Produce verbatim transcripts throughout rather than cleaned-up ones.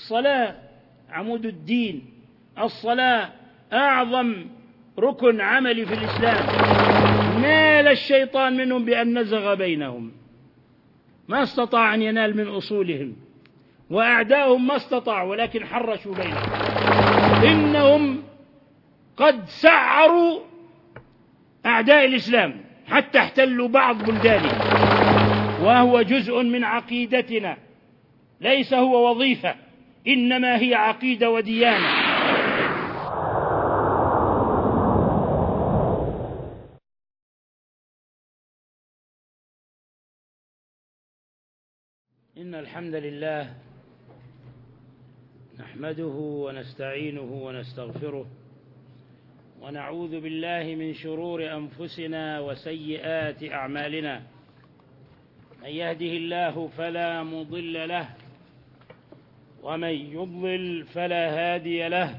الصلاة عمود الدين، الصلاة أعظم ركن عملي في الإسلام. نال الشيطان منهم بأن نزغ بينهم، ما استطاع أن ينال من أصولهم، وأعداؤهم ما استطاعوا ولكن حرشوا بينهم. إنهم قد سعروا أعداء الإسلام حتى احتلوا بعض بلدانه، وهو جزء من عقيدتنا، ليس هو وظيفة، إنما هي عقيدة وديانة. إن الحمد لله نحمده ونستعينه ونستغفره، ونعوذ بالله من شرور أنفسنا وسيئات أعمالنا. من يهده الله فلا مضل له، ومن يضلل فلا هادي له.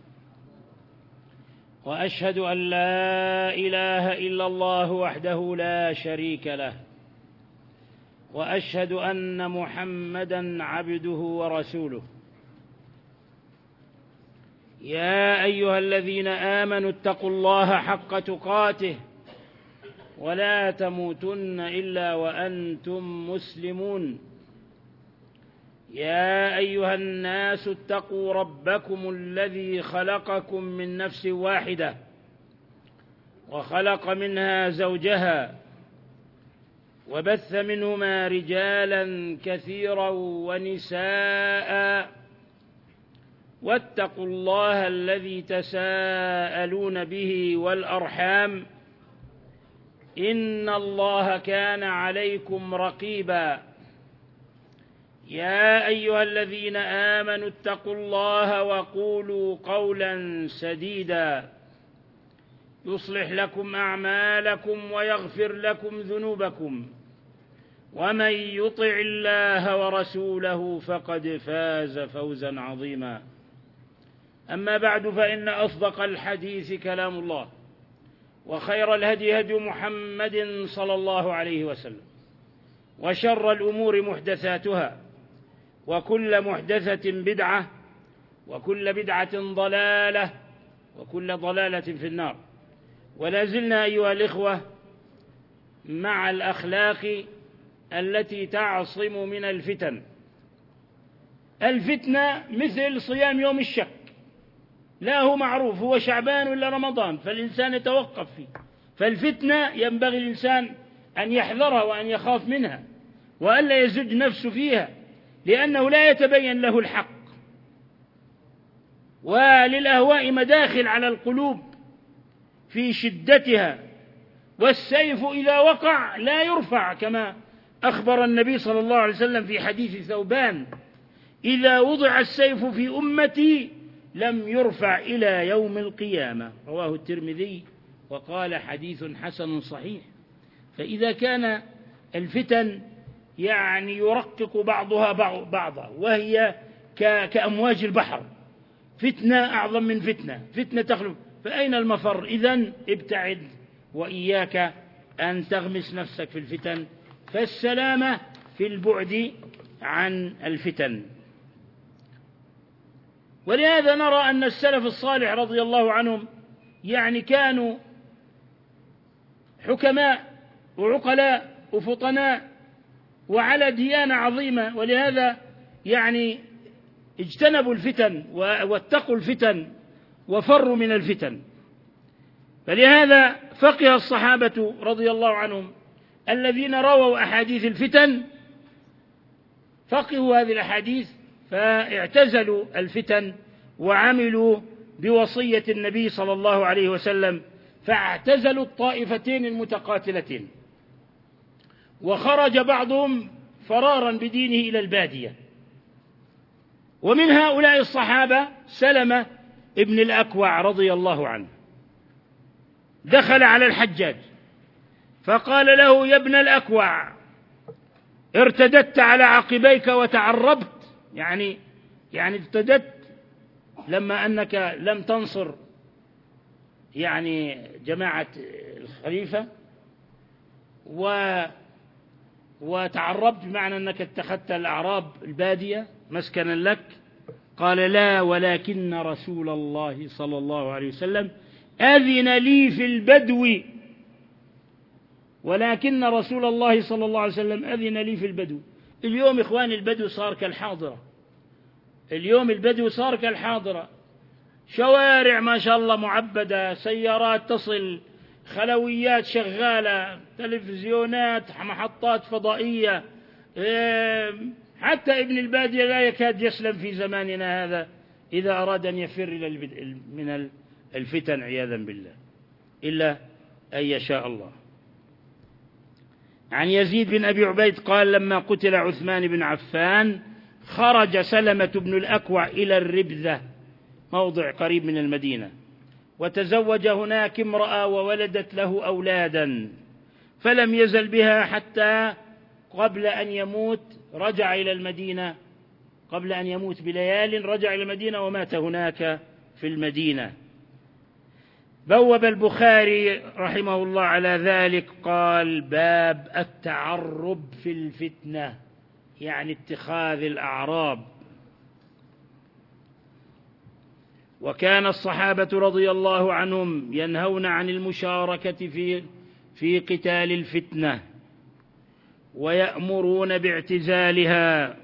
وأشهد أن لا إله إلا الله وحده لا شريك له، وأشهد أن محمدًا عبده ورسوله. يا أيها الذين آمنوا اتقوا الله حق تقاته، ولا تموتن إلا وأنتم مسلمون. يا أيها الناس اتقوا ربكم الذي خلقكم من نفس واحدة، وخلق منها زوجها، وبث منهما رجالا كثيرا ونساء، واتقوا الله الذي تساءلون به والأرحام، إن الله كان عليكم رقيبا. يا أيها الذين آمنوا اتقوا الله وقولوا قولا سديدا، يصلح لكم أعمالكم ويغفر لكم ذنوبكم، ومن يطع الله ورسوله فقد فاز فوزا عظيما. أما بعد، فإن أصدق الحديث كلام الله، وخير الهدي هدي محمد صلى الله عليه وسلم، وشر الأمور محدثاتها، وكل محدثة بدعة، وكل بدعة ضلالة، وكل ضلالة في النار. ولا زلنا أيها الإخوة مع الأخلاق التي تعصم من الفتن. الفتنة مثل صيام يوم الشك، لا هو معروف هو شعبان ولا رمضان، فالإنسان يتوقف فيه. فالفتنة ينبغي الإنسان أن يحذرها وأن يخاف منها، وألا يزج نفسه فيها، لأنه لا يتبين له الحق. وللأهواء مداخل على القلوب في شدتها، والسيف إذا وقع لا يرفع، كما أخبر النبي صلى الله عليه وسلم في حديث ثوبان: إذا وضع السيف في أمتي لم يرفع إلى يوم القيامة. رواه الترمذي وقال حديث حسن صحيح. فإذا كان الفتن يعني يرقق بعضها بعضا، وهي كأمواج البحر، فتنة أعظم من فتنة، فتنة تخلف، فأين المفر؟ إذن ابتعد، وإياك أن تغمس نفسك في الفتن، فالسلامة في البعد عن الفتن. ولهذا نرى أن السلف الصالح رضي الله عنهم يعني كانوا حكماء وعقلاء وفطناء وعلى ديانة عظيمة، ولهذا يعني اجتنبوا الفتن واتقوا الفتن وفروا من الفتن. فلهذا فقه الصحابة رضي الله عنهم الذين رووا أحاديث الفتن، فقهوا هذه الأحاديث فاعتزلوا الفتن وعملوا بوصية النبي صلى الله عليه وسلم، فاعتزلوا الطائفتين المتقاتلتين، وخرج بعضهم فرارا بدينه إلى البادية. ومن هؤلاء الصحابة سلمة ابن الأكوع رضي الله عنه، دخل على الحجاج فقال له: يا ابن الأكوع، ارتدت على عقبيك وتعربت، يعني يعني ارتدت لما أنك لم تنصر يعني جماعة الخليفة، و وتعربت بمعنى أنك اتخذت الأعراب البادية مسكنا لك، قال لا، ولكن رسول الله صلى الله عليه وسلم أذن لي في البدو، ولكن رسول الله صلى الله عليه وسلم أذن لي في البدو. اليوم إخواني البدو صار كالحاضرة، اليوم البدو صار كالحاضرة، شوارع ما شاء الله معبدة، سيارات تصل، خلويات شغالة، تلفزيونات، محطات فضائية، حتى ابن البادية لا يكاد يسلم في زماننا هذا إذا أراد أن يفر من الفتن عياذا بالله إلا أن يشاء الله. عن يزيد بن أبي عبيد قال لما قتل عثمان بن عفان خرج سلمة بن الأكوع إلى الربذة، موضع قريب من المدينة، وتزوج هناك امرأة وولدت له أولادا، فلم يزل بها حتى قبل أن يموت رجع إلى المدينة، قبل أن يموت بليال رجع إلى المدينة ومات هناك في المدينة. بوب البخاري رحمه الله على ذلك، قال باب التعرب في الفتنة، يعني اتخاذ الأعراب. وكان الصحابة رضي الله عنهم ينهون عن المشاركة في في قتال الفتنة ويأمرون باعتزالها.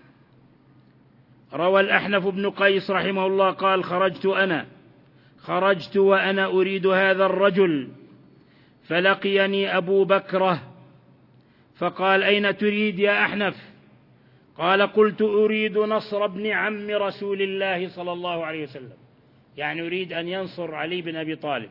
روى الأحنف بن قيس رحمه الله قال خرجت أنا خرجت وأنا أريد هذا الرجل، فلقيني أبو بكرة فقال أين تريد يا أحنف؟ قال قلت أريد نصر ابن عم رسول الله صلى الله عليه وسلم، يعني أريد أن ينصر علي بن أبي طالب.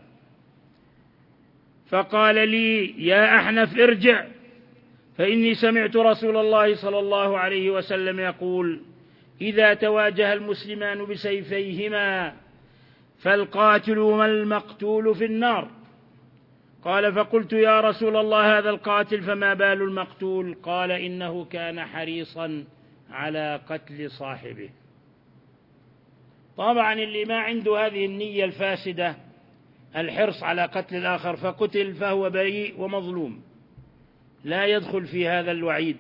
فقال لي يا أحنف ارجع، فإني سمعت رسول الله صلى الله عليه وسلم يقول إذا تواجه المسلمان بسيفيهما فالقاتل والمقتول في النار. قال فقلت يا رسول الله هذا القاتل فما بال المقتول؟ قال إنه كان حريصا على قتل صاحبه. طبعا اللي ما عنده هذه النية الفاسدة الحرص على قتل الآخر فقتل فهو بريء ومظلوم، لا يدخل في هذا الوعيد.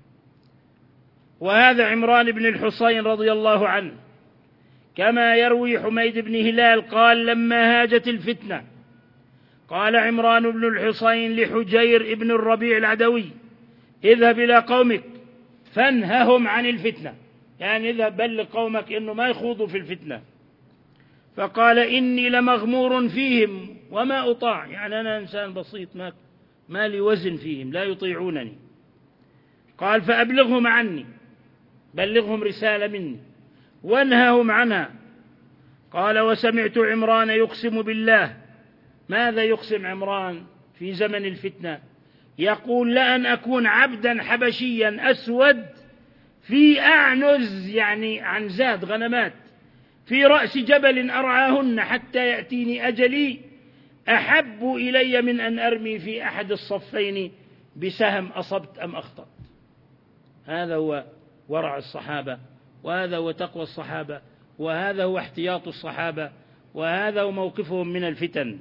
وهذا عمران بن الحصين رضي الله عنه كما يروي حميد بن هلال قال لما هاجت الفتنة قال عمران بن الحصين لحجير بن الربيع العدوي اذهب إلى قومك فانههم عن الفتنة، يعني اذهب بلغ قومك إنه ما يخوضوا في الفتنة. فقال إني لمغمور فيهم وما أطاع، يعني أنا إنسان بسيط ما, ما لي وزن فيهم لا يطيعونني. قال فأبلغهم عني، بلغهم رسالة مني وانههم عنها. قال وسمعت عمران يقسم بالله، ماذا يقسم عمران في زمن الفتنة؟ يقول لأن أكون عبدا حبشيا أسود في أعنز، يعني عنزات غنمات، في رأس جبل أرعاهن حتى يأتيني أجلي أحب إلي من أن أرمي في أحد الصفين بسهم أصبت أم أخطأت. هذا هو ورع الصحابة، وهذا هو تقوى الصحابة، وهذا هو احتياط الصحابة، وهذا هو موقفهم من الفتن.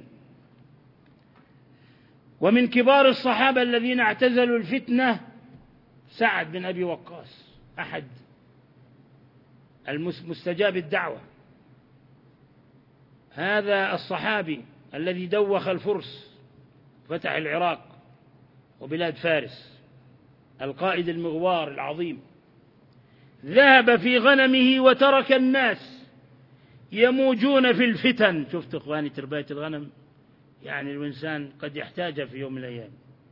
ومن كبار الصحابة الذين اعتزلوا الفتنة سعد بن أبي وقاص، أحد المستجاب الدعوة، هذا الصحابي الذي دوخ الفرس فتح العراق وبلاد فارس، القائد المغوار العظيم، ذهب في غنمه وترك الناس يموجون في الفتن. شفت إخواني تربية الغنم، يعني الإنسان قد يحتاجها في يوم من الأيام.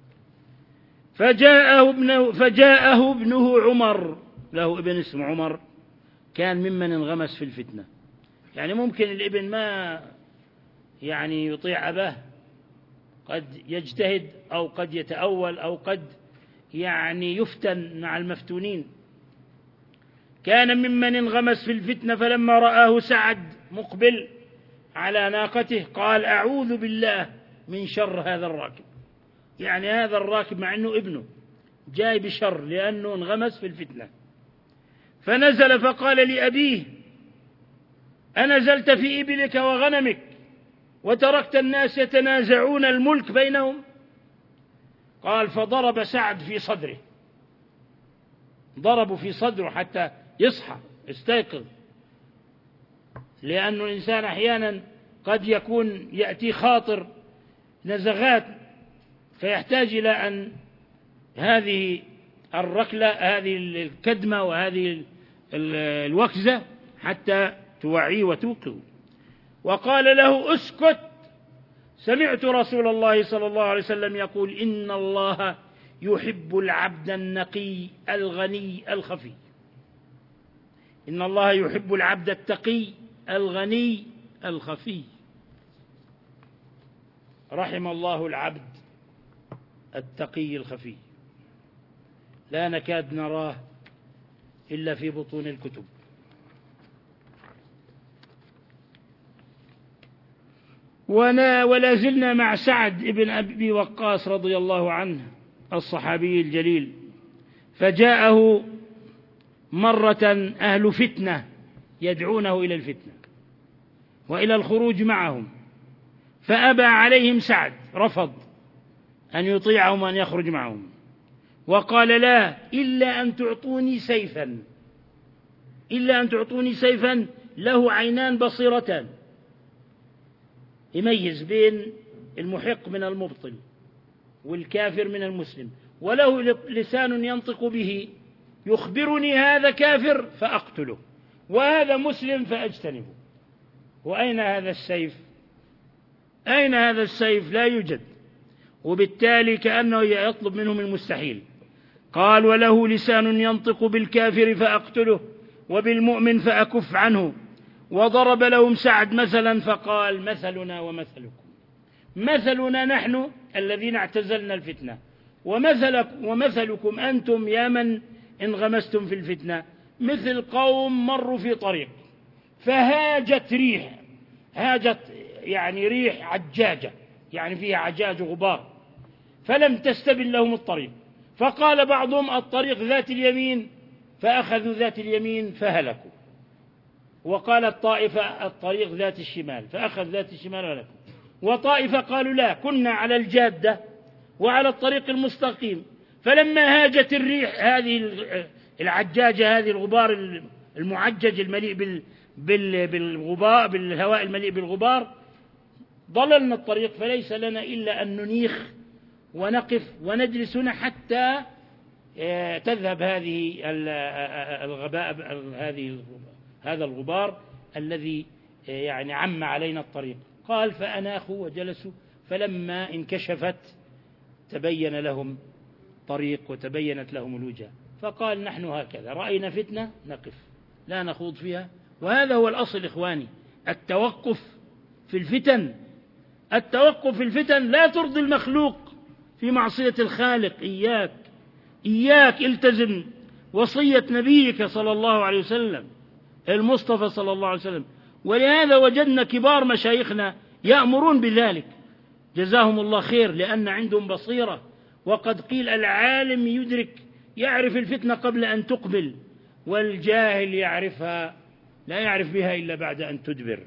فجاءه ابنه, فجاءه ابنه عمر، له ابن اسمه عمر، كان ممن انغمس في الفتنة. يعني ممكن الابن ما يعني يطيع أباه، قد يجتهد أو قد يتأول أو قد يعني يفتن مع المفتونين. كان ممن انغمس في الفتنة، فلما رآه سعد مقبل على ناقته قال أعوذ بالله من شر هذا الراكب، يعني هذا الراكب مع أنه ابنه جاي بشر لأنه انغمس في الفتنة. فنزل فقال لأبيه أنزلت في إبلك وغنمك وتركت الناس يتنازعون الملك بينهم؟ قال فضرب سعد في صدره، ضربوا في صدره حتى يصحى يستيقظ. لأن الإنسان أحيانا قد يكون يأتي خاطر نزغات فيحتاج إلى أن هذه الركلة، هذه الكدمة وهذه الوكزة حتى توعيه وتوقظه. وقال له اسكت، سمعت رسول الله صلى الله عليه وسلم يقول إن الله يحب العبد النقي الغني الخفي. إن الله يحب العبد التقي الغني الخفي. رحم الله العبد التقي الخفي، لا نكاد نراه إلا في بطون الكتب. ولا زلنا مع سعد بن أبي وقاص رضي الله عنه الصحابي الجليل. فجاءه مرة أهل فتنة يدعونه إلى الفتنة وإلى الخروج معهم، فأبى عليهم سعد، رفض أن يطيعهم وأن يخرج معهم، وقال لا إلا أن تعطوني سيفا، إلا أن تعطوني سيفا له عينان بصيرتان يميز بين المحق من المبطل والكافر من المسلم، وله لسان ينطق به يخبرني هذا كافر فأقتله وهذا مسلم فأجتنبه. وأين هذا السيف؟ أين هذا السيف؟ لا يوجد. وبالتالي كأنه يطلب منهم المستحيل. قال وله لسان ينطق بالكافر فأقتله وبالمؤمن فأكف عنه. وضرب لهم سعد مثلا فقال مثلنا ومثلكم، مثلنا نحن الذين اعتزلنا الفتنة، ومثلك ومثلكم أنتم يا من انغمستم في الفتنة، مثل قوم مروا في طريق فهاجت ريح، هاجت يعني ريح عجاجة، يعني فيها عجاج غبار، فلم تستبن لهم الطريق، فقال بعضهم الطريق ذات اليمين فأخذوا ذات اليمين فهلكوا، وقال الطائفة الطريق ذات الشمال فأخذ ذات الشمال وهلكوا، وطائفة قالوا لا كنا على الجادة وعلى الطريق المستقيم، فلما هاجت الريح هذه العجاجة، هذه الغبار المعجج المليء بالغبار، بالهواء المليء بالغبار، ضللنا الطريق، فليس لنا إلا أن ننيخ ونقف ونجلس هنا حتى تذهب هذه الغباء، هذه هذا الغبار الذي يعني عم علينا الطريق. قال فأناخوا وجلسوا، فلما انكشفت تبين لهم طريق وتبينت لهم الوجهة، فقال نحن هكذا رأينا فتنة نقف لا نخوض فيها. وهذا هو الأصل إخواني، التوقف في الفتن، التوقف في الفتن لا ترضي المخلوق في معصية الخالق. إياك إياك التزم وصية نبيك صلى الله عليه وسلم المصطفى صلى الله عليه وسلم. ولهذا وجدنا كبار مشايخنا يأمرون بذلك جزاهم الله خير، لأن عندهم بصيرة. وقد قيل العالم يدرك يعرف الفتنة قبل أن تقبل، والجاهل يعرفها لا يعرف بها إلا بعد أن تدبر.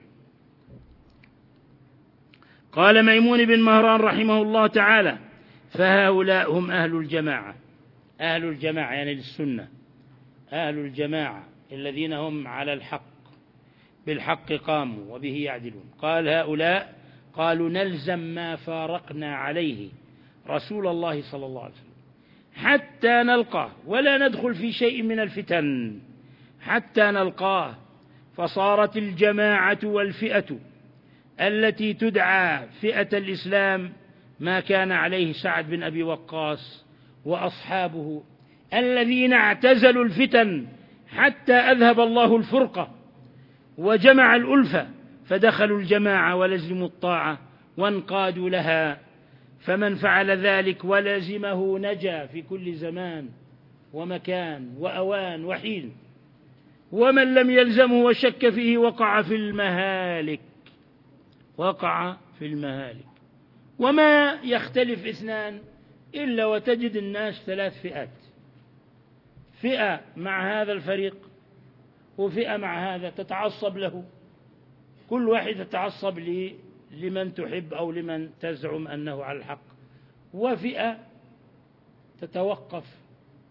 قال ميمون بن مهران رحمه الله تعالى فهؤلاء هم أهل الجماعة، أهل الجماعة يعني للسنة، أهل الجماعة الذين هم على الحق، بالحق قاموا وبه يعدلون. قال هؤلاء قالوا نلزم ما فارقنا عليه رسول الله صلى الله عليه وسلم حتى نلقاه، ولا ندخل في شيء من الفتن حتى نلقاه. فصارت الجماعة والفئة التي تدعى فئة الإسلام ما كان عليه سعد بن أبي وقاص وأصحابه الذين اعتزلوا الفتن حتى أذهب الله الفرقة وجمع الألفة، فدخلوا الجماعة ولزموا الطاعة وانقادوا لها. فمن فعل ذلك ولزمه نجا في كل زمان ومكان وأوان وحين، ومن لم يلزمه وشك فيه وقع في المهالك، وقع في المهالك. وما يختلف اثنان إلا وتجد الناس ثلاث فئات، فئة مع هذا الفريق وفئة مع هذا تتعصب له، كل واحد تتعصب لمن تحب أو لمن تزعم أنه على الحق، وفئة تتوقف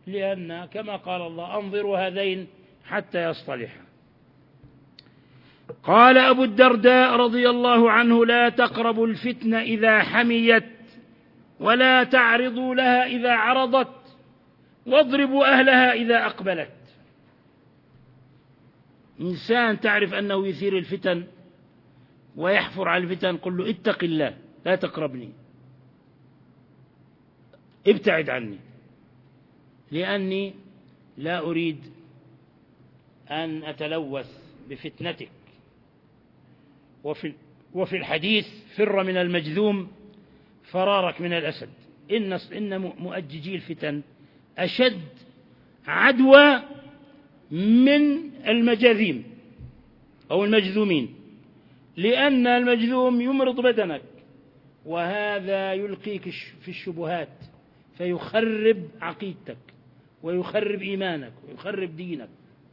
لأن كما قال الله أنظروا هذين حتى يصطلحا. قال أبو الدرداء رضي الله عنه: لا تقربوا الفتنة إذا حميت، ولا تعرضوا لها إذا عرضت، واضربوا أهلها إذا أقبلت. إنسان تعرف أنه يثير الفتن ويحفر على الفتن، قل له: اتق الله، لا تقربني، ابتعد عني، لأني لا أريد أن أتلوث بفتنتك. وفي وفي الحديث: فر من المجذوم فرارك من الأسد. إن إن مؤججي الفتن أشد عدوى من المجاذيم أو المجذومين، لأن المجذوم يمرض بدنك، وهذا يلقيك في الشبهات فيخرب عقيدتك ويخرب إيمانك ويخرب دينك.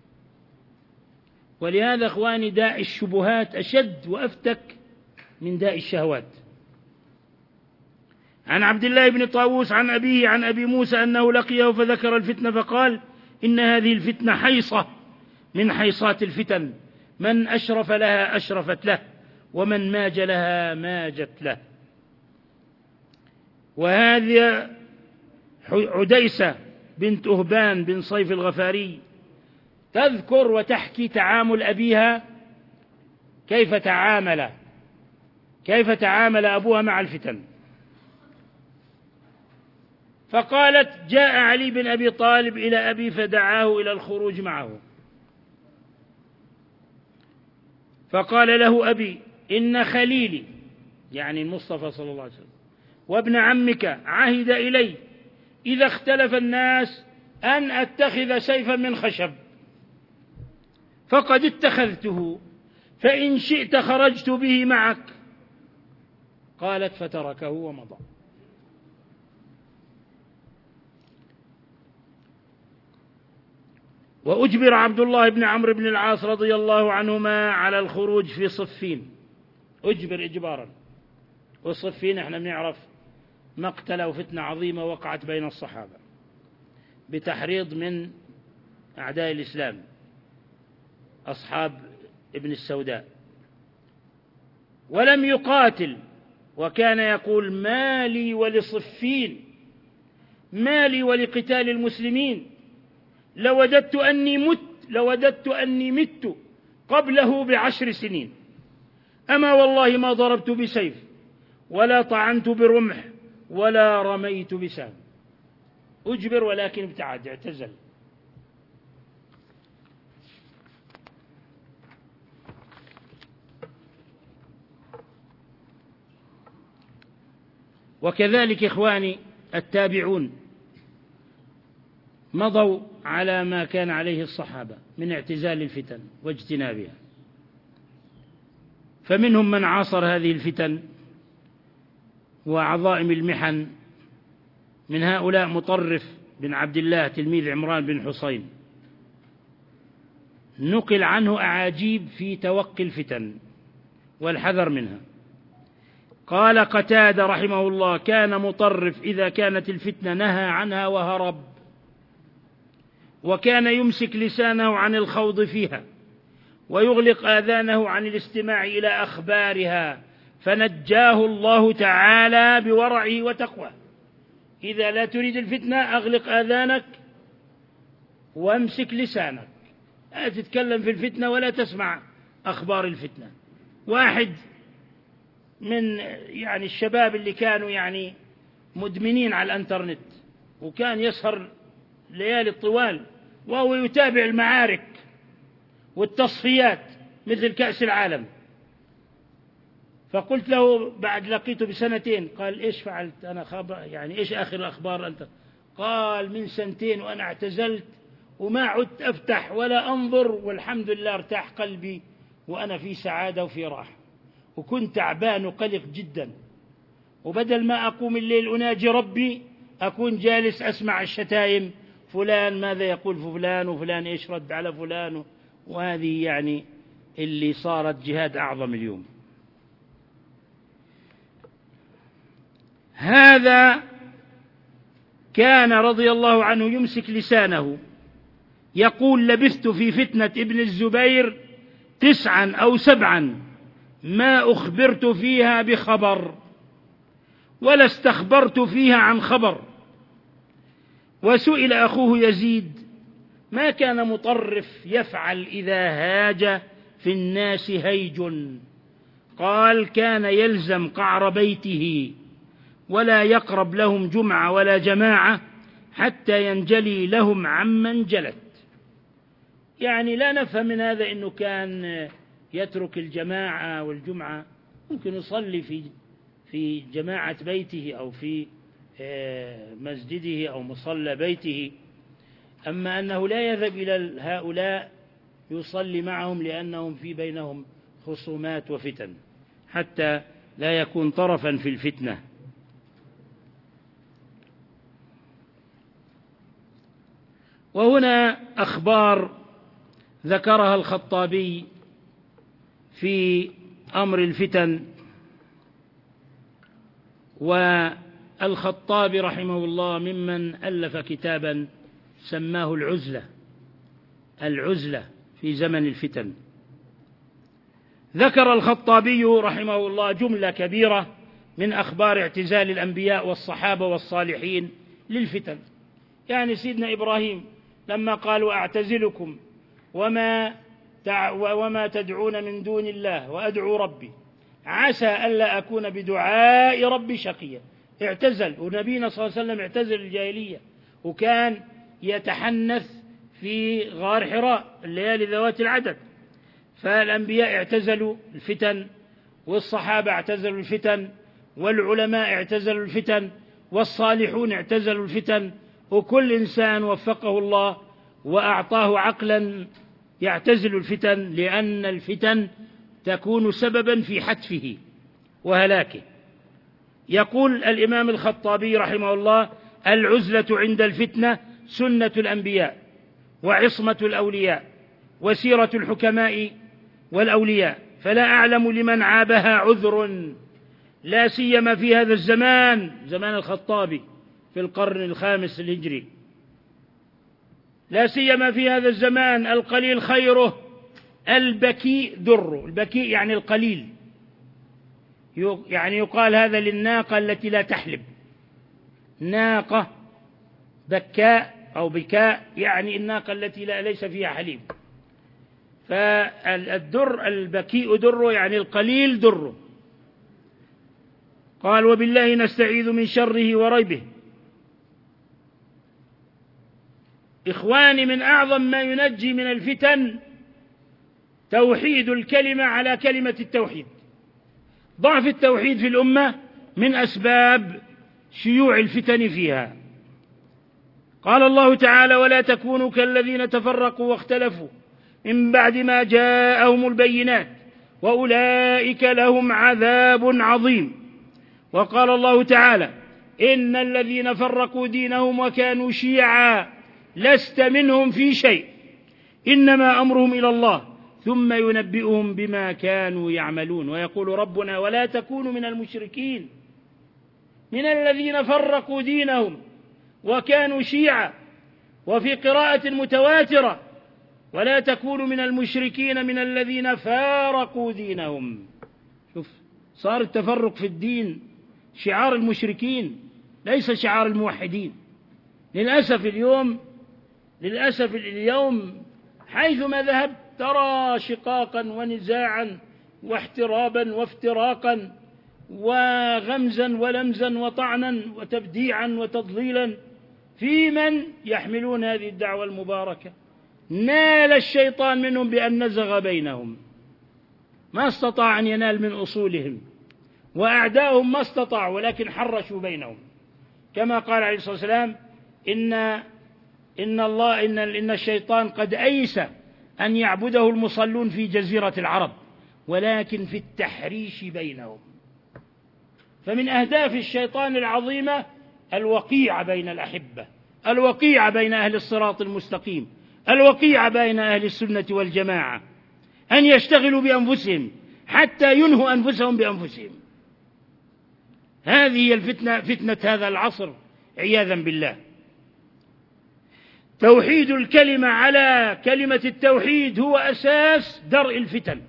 ولهذا أخواني داء الشبهات أشد وأفتك من داء الشهوات. عن عبد الله بن طاووس عن أبيه عن أبي موسى أنه لقيه فذكر الفتنة فقال: إن هذه الفتنة حيصة من حيصات الفتن، من أشرف لها أشرفت له، ومن ماج لها ماجت له. وهذه عديسة بنت أهبان بن صيف الغفاري تذكر وتحكي تعامل أبيها، كيف تعامل كيف تعامل أبوها مع الفتن. فقالت: جاء علي بن أبي طالب إلى أبي فدعاه إلى الخروج معه، فقال له أبي: إن خليلي، يعني المصطفى صلى الله عليه وسلم، وابن عمك عهد إلي إذا اختلف الناس أن أتخذ سيفا من خشب، فقد اتخذته، فإن شئت خرجت به معك. قالت: فتركه ومضى. وأجبر عبد الله بن عمرو بن العاص رضي الله عنهما على الخروج في صفين، أجبر إجبارا. والصفين احنا بنعرف مقتلة وفتنة عظيمة وقعت بين الصحابة بتحريض من أعداء الإسلام أصحاب ابن السوداء، ولم يقاتل، وكان يقول: ما لي ولصفين، ما لي ولقتال المسلمين، لوددت أني مت لوددت أني مت قبله بعشر سنين، أما والله ما ضربت بسيف ولا طعنت برمح ولا رميت بسهم. أجبر ولكن ابتعد، اعتزل. وكذلك إخواني التابعون مضوا على ما كان عليه الصحابة من اعتزال الفتن واجتنابها، فمنهم من عاصر هذه الفتن وعظائم المحن. من هؤلاء مطرف بن عبد الله تلميذ عمران بن حسين، نقل عنه أعاجيب في توقي الفتن والحذر منها. قال قتادة رحمه الله: كان مطرف إذا كانت الفتنة نهى عنها وهرب، وكان يمسك لسانه عن الخوض فيها، ويغلق آذانه عن الاستماع إلى أخبارها، فنجاه الله تعالى بورعه وتقواه. إذا لا تريد الفتنة أغلق آذانك وامسك لسانك، لا تتكلم في الفتنة ولا تسمع أخبار الفتنة. واحد من يعني الشباب اللي كانوا يعني مدمنين على الانترنت، وكان يسهر ليالي الطوال وهو يتابع المعارك والتصفيات مثل كأس العالم. فقلت له بعد لقيته بسنتين، قال: إيش فعلت؟ أنا خبر يعني إيش آخر الأخبار أنت؟ قال: من سنتين وأنا اعتزلت وما عدت أفتح ولا أنظر، والحمد لله ارتاح قلبي وأنا في سعادة وفي راحة، وكنت تعبان وقلق جدا، وبدل ما أقوم الليل أناجي ربي أكون جالس أسمع الشتايم، فلان ماذا يقول فلان، وفلان إيش رد على فلان. وهذه يعني اللي صارت جهاد أعظم اليوم. هذا كان رضي الله عنه يمسك لسانه، يقول: لبثت في فتنة ابن الزبير تسعا أو سبعا ما أخبرت فيها بخبر ولا استخبرت فيها عن خبر. وسئل أخوه يزيد ما كان مطرف يفعل إذا هاج في الناس هيج؟ قال كان يلزم قعر بيته ولا يقرب لهم جمعة ولا جماعة حتى ينجلي لهم عمن جلت. يعني لا نفهم من هذا أنه كان يترك الجماعة والجمعة، ممكن يصلي في في جماعة بيته أو في مسجده أو مصلى بيته، أما أنه لا يذهب إلى هؤلاء يصلي معهم لأنهم في بينهم خصومات وفتن، حتى لا يكون طرفا في الفتنة. وهنا أخبار ذكرها الخطابي في أمر الفتن. والخطابي رحمه الله ممن ألف كتابا سماه العزلة، العزلة في زمن الفتن. ذكر الخطابي رحمه الله جملة كبيرة من أخبار اعتزال الأنبياء والصحابة والصالحين للفتن. يعني سيدنا إبراهيم لما قالوا أعتزلكم وما وما تدعون من دون الله وأدعو ربي عسى ألا أكون بدعاء ربي شقيا، اعتزل. ونبينا صلى الله عليه وسلم اعتزل الجاهلية وكان يتحنث في غار حراء الليالي ذوات العدد. فالأنبياء اعتزلوا الفتن، والصحابة اعتزلوا الفتن، والعلماء اعتزلوا الفتن، والصالحون اعتزلوا الفتن، وكل إنسان وفقه الله وأعطاه عقلا يعتزل الفتن، لأن الفتن تكون سببا في حتفه وهلاكه. يقول الإمام الخطابي رحمه الله العزلة عند الفتنة سنة الأنبياء وعصمة الأولياء وسيرة الحكماء والأولياء، فلا أعلم لمن عابها عذر، لا سيما في هذا الزمان، زمان الخطابي في القرن الخامس الهجري، لا سيما في هذا الزمان القليل خيره البكيء دره. البكيء يعني القليل، يعني يقال هذا للناقة التي لا تحلب، ناقة بكاء أو بكاء يعني الناقة التي لا ليس فيها حليب. فالدر البكيء دره يعني القليل دره. قال وبالله نستعيذ من شره وريبه. إخواني من أعظم ما ينجي من الفتن توحيد الكلمة على كلمة التوحيد. ضعف التوحيد في الأمة من أسباب شيوع الفتن فيها. قال الله تعالى ولا تكونوا كالذين تفرقوا واختلفوا من بعد ما جاءهم البينات وأولئك لهم عذاب عظيم. وقال الله تعالى إن الذين فرقوا دينهم وكانوا شيعا لست منهم في شيء إنما أمرهم إلى الله ثم ينبئهم بما كانوا يعملون. ويقول ربنا ولا تكونوا من المشركين من الذين فرقوا دينهم وكانوا شيعا، وفي قراءة متواترة ولا تكونوا من المشركين من الذين فارقوا دينهم. شوف صار التفرق في الدين شعار المشركين ليس شعار الموحدين. للأسف اليوم للأسف اليوم حيثما ذهبت ترى شقاقا ونزاعا واحترابا وافتراقا وغمزا ولمزا وطعنا وتبديعا وتضليلا في من يحملون هذه الدعوة المباركة. نال الشيطان منهم بأن نزغ بينهم، ما استطاع أن ينال من أصولهم، وأعداؤهم ما استطاعوا ولكن حرشوا بينهم. كما قال عليه الصلاة والسلام إن إن الله إن إن الشيطان قد أيس أن يعبده المصلون في جزيرة العرب ولكن في التحريش بينهم. فمن أهداف الشيطان العظيمة الوقيعة بين الأحبة، الوقيعة بين أهل الصراط المستقيم، الوقيعة بين أهل السنة والجماعة، أن يشتغلوا بأنفسهم حتى ينهوا أنفسهم بأنفسهم. هذه هي الفتنة، فتنة هذا العصر عياذا بالله. توحيد الكلمة على كلمة التوحيد هو أساس درء الفتن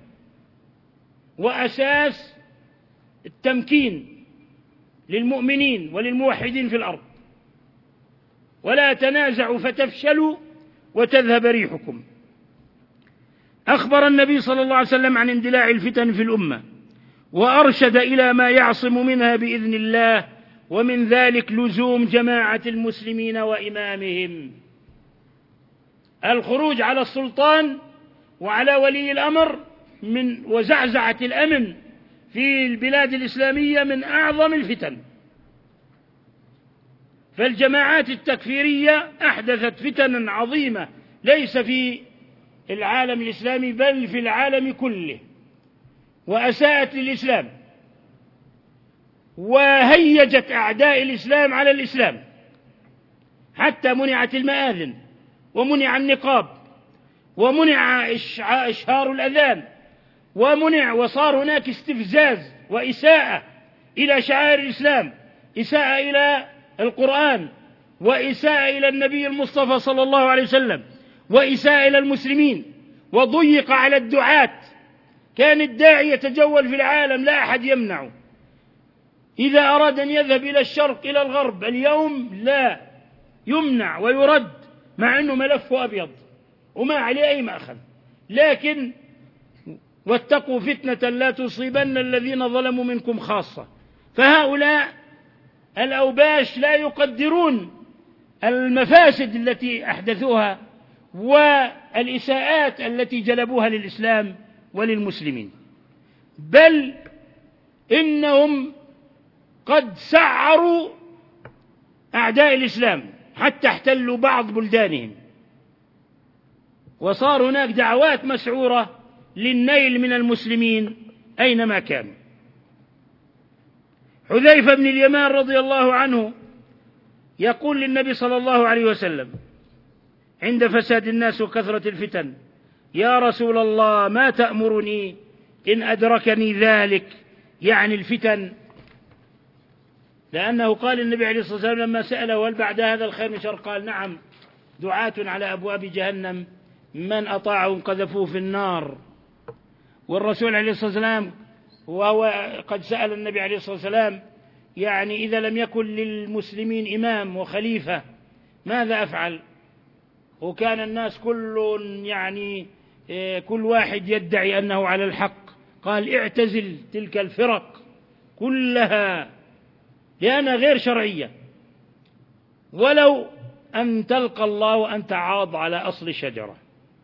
وأساس التمكين للمؤمنين وللموحدين في الأرض. ولا تنازعوا فتفشلوا وتذهب ريحكم. أخبر النبي صلى الله عليه وسلم عن اندلاع الفتن في الأمة، وأرشد إلى ما يعصم منها بإذن الله، ومن ذلك لزوم جماعة المسلمين وإمامهم. الخروج على السلطان وعلى ولي الأمر من وزعزعة الأمن في البلاد الإسلامية من أعظم الفتن. فالجماعات التكفيرية أحدثت فتنا عظيمة ليس في العالم الإسلامي بل في العالم كله، وأساءت للإسلام وهيجت أعداء الإسلام على الإسلام، حتى منعت المآذن ومنع النقاب ومنع إشهار الأذان ومنع، وصار هناك استفزاز وإساءة إلى شعائر الإسلام، إساءة إلى القرآن، وإساءة إلى النبي المصطفى صلى الله عليه وسلم، وإساءة إلى المسلمين، وضيق على الدعاة. كان الداعي يتجول في العالم لا أحد يمنعه، إذا أراد أن يذهب إلى الشرق إلى الغرب. اليوم لا، يمنع ويرد مع أنه ملفه أبيض وما عليه أي مأخذ. لكن واتقوا فتنة لا تصيبن الذين ظلموا منكم خاصة. فهؤلاء الأوباش لا يقدرون المفاسد التي أحدثوها والإساءات التي جلبوها للإسلام وللمسلمين، بل إنهم قد سعروا أعداء الإسلام حتى احتلوا بعض بلدانهم، وصار هناك دعوات مسعورة للنيل من المسلمين أينما كانوا. حذيفة بن اليمان رضي الله عنه يقول للنبي صلى الله عليه وسلم عند فساد الناس وكثرة الفتن: يا رسول الله ما تأمرني إن أدركني ذلك، يعني الفتن. لأنه قال النبي عليه الصلاة والسلام لما سأله هل بعد هذا الخير من شر، قال: نعم، دعاة على أبواب جهنم من أطاعهم قذفوه في النار. والرسول عليه الصلاة والسلام وهو قد سأل النبي عليه الصلاة والسلام يعني إذا لم يكن للمسلمين إمام وخليفة ماذا أفعل؟ وكان الناس كل يعني كل واحد يدعي أنه على الحق. قال: اعتزل تلك الفرق كلها لأنها غير شرعية، ولو أن تلقى الله وأن تعاض على أصل شجرة.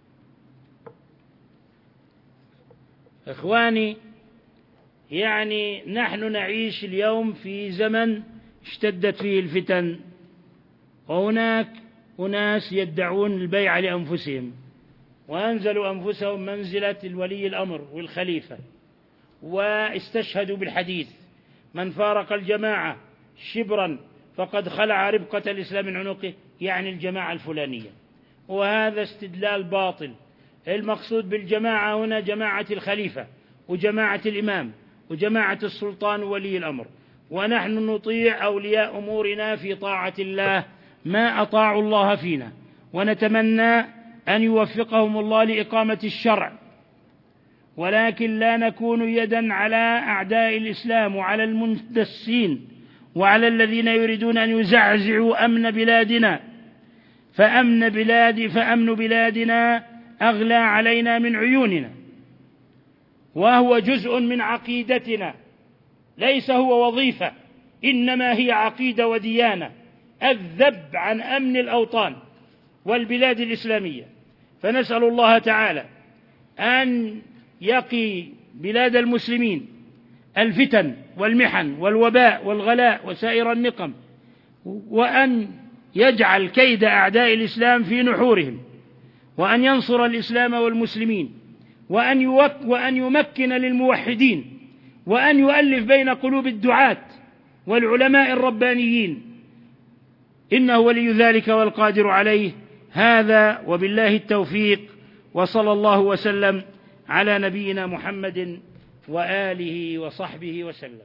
إخواني، يعني نحن نعيش اليوم في زمن اشتدت فيه الفتن، وهناك أناس يدعون البيع لأنفسهم وأنزلوا أنفسهم منزلة الولي الأمر والخليفة، واستشهدوا بالحديث: من فارق الجماعة شبرا فقد خلع ربقة الإسلام من عنقه، يعني الجماعة الفلانية. وهذا استدلال باطل. المقصود بالجماعة هنا جماعة الخليفة وجماعة الإمام وجماعة السلطان وولي الأمر، ونحن نطيع أولياء أمورنا في طاعة الله ما أطاعوا الله فينا، ونتمنى أن يوفقهم الله لإقامة الشرع، ولكن لا نكون يدا على أعداء الإسلام وعلى المندسين وعلى الذين يريدون أن يزعزعوا أمن بلادنا. فأمن بلاد فأمن بلادنا أغلى علينا من عيوننا، وهو جزء من عقيدتنا، ليس هو وظيفة، إنما هي عقيدة وديانة، الذب عن أمن الأوطان والبلاد الإسلامية. فنسأل الله تعالى أن يقي بلاد المسلمين الفتن والمحن والوباء والغلاء وسائر النقم، وأن يجعل كيد أعداء الإسلام في نحورهم، وأن ينصر الإسلام والمسلمين، وأن, يوك وأن يمكن للموحدين، وأن يؤلف بين قلوب الدعاة والعلماء الربانيين، إنه ولي ذلك والقادر عليه. هذا وبالله التوفيق، وصلى الله وسلم على نبينا محمد وآله وصحبه وسلم.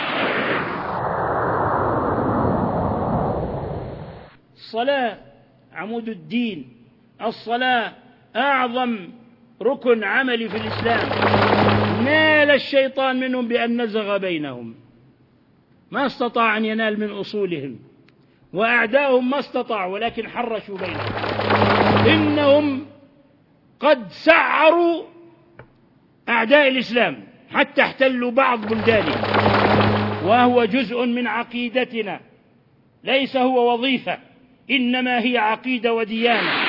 الصلاة عمود الدين، الصلاة أعظم ركن عملي في الإسلام، نال الشيطان منهم بأن نزغ بينهم، ما استطاع أن ينال من أصولهم، وأعداؤهم ما استطاعوا ولكن حرشوا بينهم. إنهم قد سعروا أعداء الإسلام حتى احتلوا بعض بلدانه، وهو جزء من عقيدتنا، ليس هو وظيفة، إنما هي عقيدة وديانة.